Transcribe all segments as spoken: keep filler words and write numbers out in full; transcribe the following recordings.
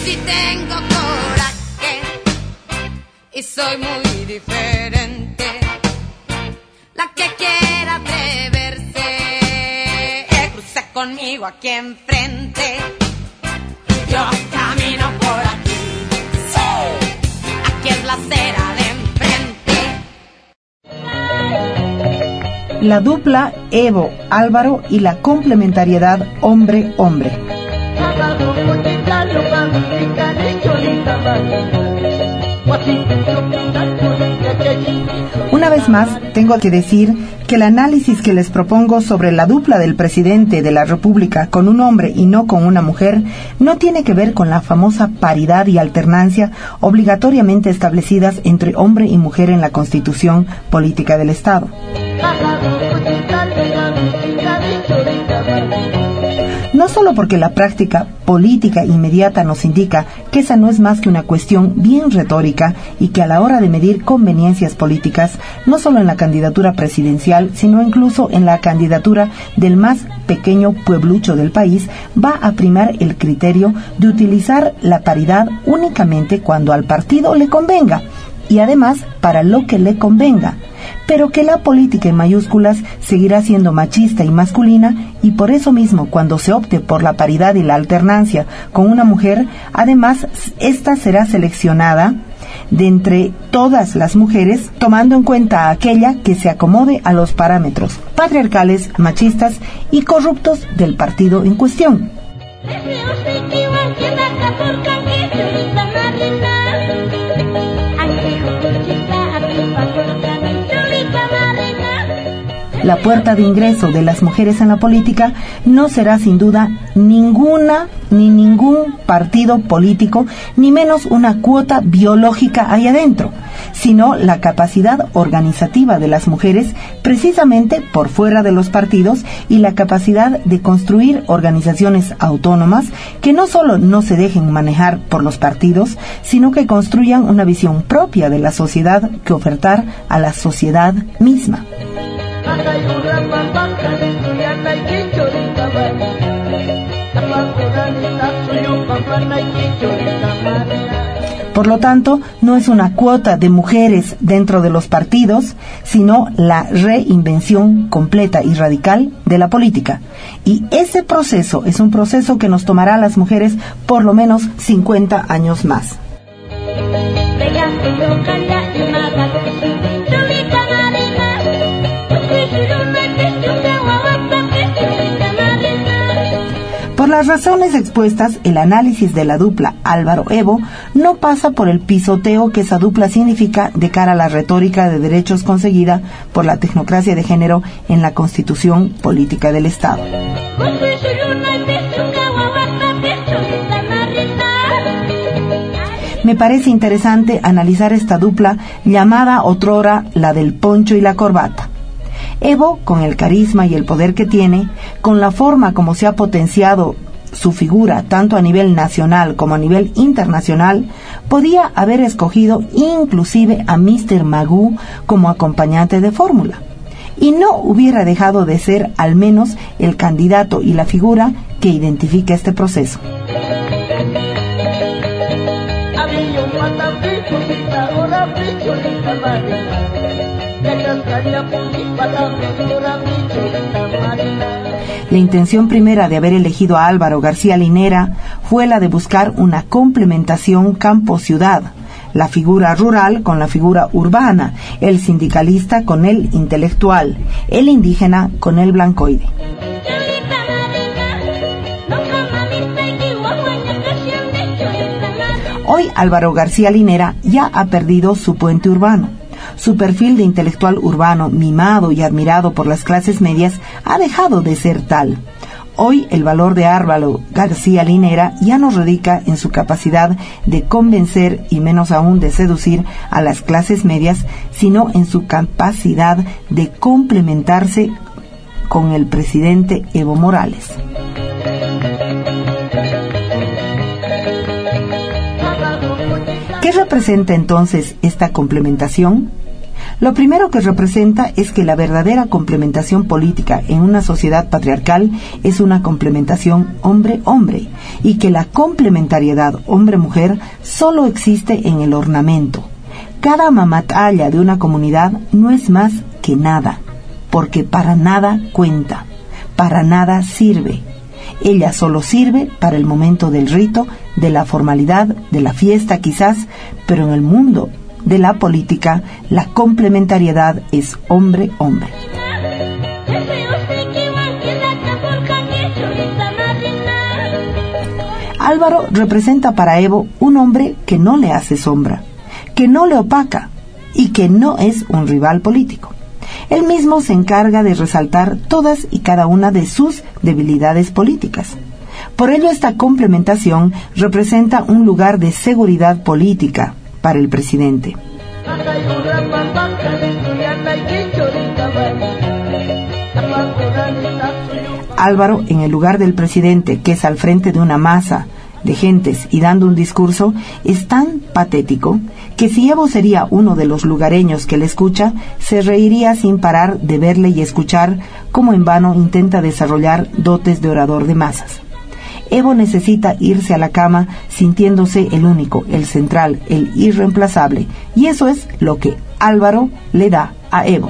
sí tengo coraje y soy muy diferente. La que quiera atreverse, eh, cruce conmigo aquí enfrente. Yo camino por aquí, sí, aquí es la acera de enfrente. La dupla Evo, Álvaro y la complementariedad hombre-hombre. Una vez más, tengo que decir que el análisis que les propongo sobre la dupla del presidente de la República con un hombre y no con una mujer no tiene que ver con la famosa paridad y alternancia obligatoriamente establecidas entre hombre y mujer en la Constitución Política del Estado. No solo porque la práctica política inmediata nos indica que esa no es más que una cuestión bien retórica y que a la hora de medir conveniencias políticas, no solo en la candidatura presidencial, sino incluso en la candidatura del más pequeño pueblucho del país, va a primar el criterio de utilizar la paridad únicamente cuando al partido le convenga y además para lo que le convenga, pero que la política en mayúsculas seguirá siendo machista y masculina, y por eso mismo cuando se opte por la paridad y la alternancia con una mujer, además esta será seleccionada de entre todas las mujeres, tomando en cuenta a aquella que se acomode a los parámetros patriarcales, machistas y corruptos del partido en cuestión. La puerta de ingreso de las mujeres en la política no será sin duda ninguna ni ningún partido político, ni menos una cuota biológica ahí adentro, sino la capacidad organizativa de las mujeres precisamente por fuera de los partidos y la capacidad de construir organizaciones autónomas que no solo no se dejen manejar por los partidos, sino que construyan una visión propia de la sociedad que ofertar a la sociedad misma. Por lo tanto, no es una cuota de mujeres dentro de los partidos, sino la reinvención completa y radical de la política. Y ese proceso es un proceso que nos tomará a las mujeres por lo menos cincuenta años más. Por las razones expuestas, el análisis de la dupla Álvaro-Evo no pasa por el pisoteo que esa dupla significa de cara a la retórica de derechos conseguida por la tecnocracia de género en la Constitución Política del Estado. Me parece interesante analizar esta dupla llamada otrora la del poncho y la corbata. Evo, con el carisma y el poder que tiene, con la forma como se ha potenciado su figura tanto a nivel nacional como a nivel internacional, podía haber escogido inclusive a míster Magoo como acompañante de fórmula, y no hubiera dejado de ser al menos el candidato y la figura que identifica este proceso. La intención primera de haber elegido a Álvaro García Linera fue la de buscar una complementación campo-ciudad, la figura rural con la figura urbana, el sindicalista con el intelectual, el indígena con el blancoide. Hoy Álvaro García Linera ya ha perdido su puente urbano. Su perfil de intelectual urbano, mimado y admirado por las clases medias, ha dejado de ser tal. Hoy el valor de Álvaro García Linera ya no radica en su capacidad de convencer y menos aún de seducir a las clases medias, sino en su capacidad de complementarse con el presidente Evo Morales. ¿Qué representa entonces esta complementación? Lo primero que representa es que la verdadera complementación política en una sociedad patriarcal es una complementación hombre-hombre y que la complementariedad hombre-mujer solo existe en el ornamento. Cada mamatalla de una comunidad no es más que nada, porque para nada cuenta, para nada sirve. Ella solo sirve para el momento del rito, de la formalidad, de la fiesta quizás, pero en el mundo de la política, la complementariedad es hombre-hombre. Álvaro representa para Evo un hombre que no le hace sombra, que no le opaca y que no es un rival político. Él mismo se encarga de resaltar todas y cada una de sus debilidades políticas. Por ello, esta complementación representa un lugar de seguridad política para el presidente. Álvaro, en el lugar del presidente, que es al frente de una masa de gentes y dando un discurso, es tan patético que si Evo sería uno de los lugareños que le escucha, se reiría sin parar de verle y escuchar cómo en vano intenta desarrollar dotes de orador de masas. Evo necesita irse a la cama sintiéndose el único, el central, el irreemplazable, y eso es lo que Álvaro le da a Evo.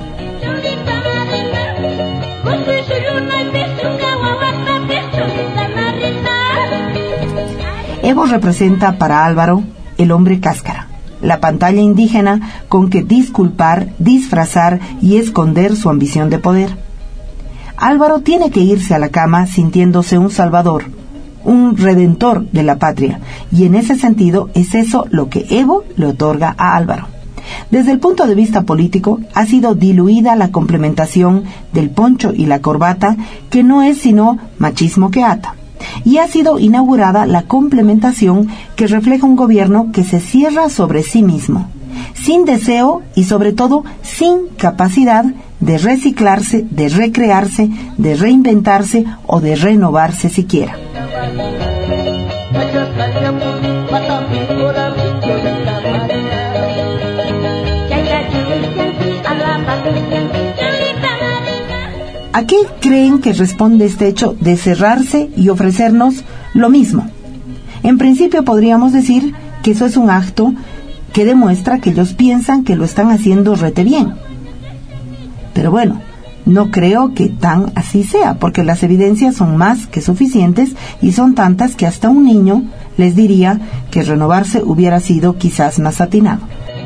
Evo representa para Álvaro el hombre cáscara, la pantalla indígena con que disculpar, disfrazar y esconder su ambición de poder. Álvaro tiene que irse a la cama sintiéndose un salvador, un redentor de la patria, y en ese sentido es eso lo que Evo le otorga a Álvaro. Desde el punto de vista político, ha sido diluida la complementación del poncho y la corbata, que no es sino machismo que ata, y ha sido inaugurada la complementación que refleja un gobierno que se cierra sobre sí mismo, sin deseo y sobre todo sin capacidad de reciclarse, de recrearse, de reinventarse o de renovarse siquiera. ¿A qué creen que responde este hecho de cerrarse y ofrecernos lo mismo? En principio podríamos decir que eso es un acto que demuestra que ellos piensan que lo están haciendo rete bien. Pero bueno, no creo que tan así sea, porque las evidencias son más que suficientes y son tantas que hasta un niño les diría que renovarse hubiera sido quizás más atinado.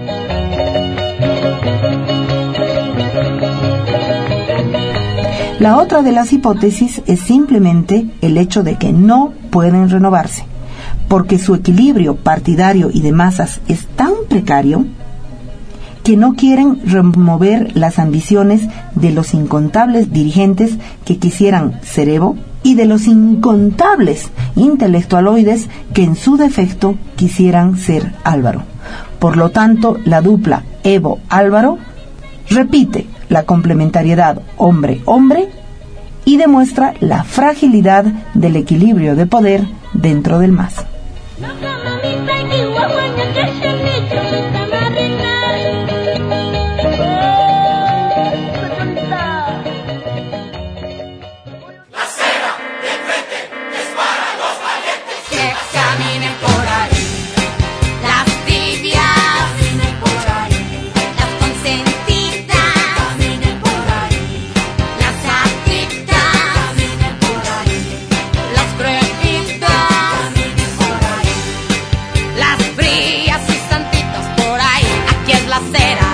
La otra de las hipótesis es simplemente el hecho de que no pueden renovarse, porque su equilibrio partidario y de masas es tan precario que no quieren remover las ambiciones de los incontables dirigentes que quisieran ser Evo y de los incontables intelectualoides que en su defecto quisieran ser Álvaro. Por lo tanto, la dupla Evo-Álvaro repite la complementariedad hombre-hombre y demuestra la fragilidad del equilibrio de poder dentro del M A S. Las frías y santitos por ahí, aquí es la acera.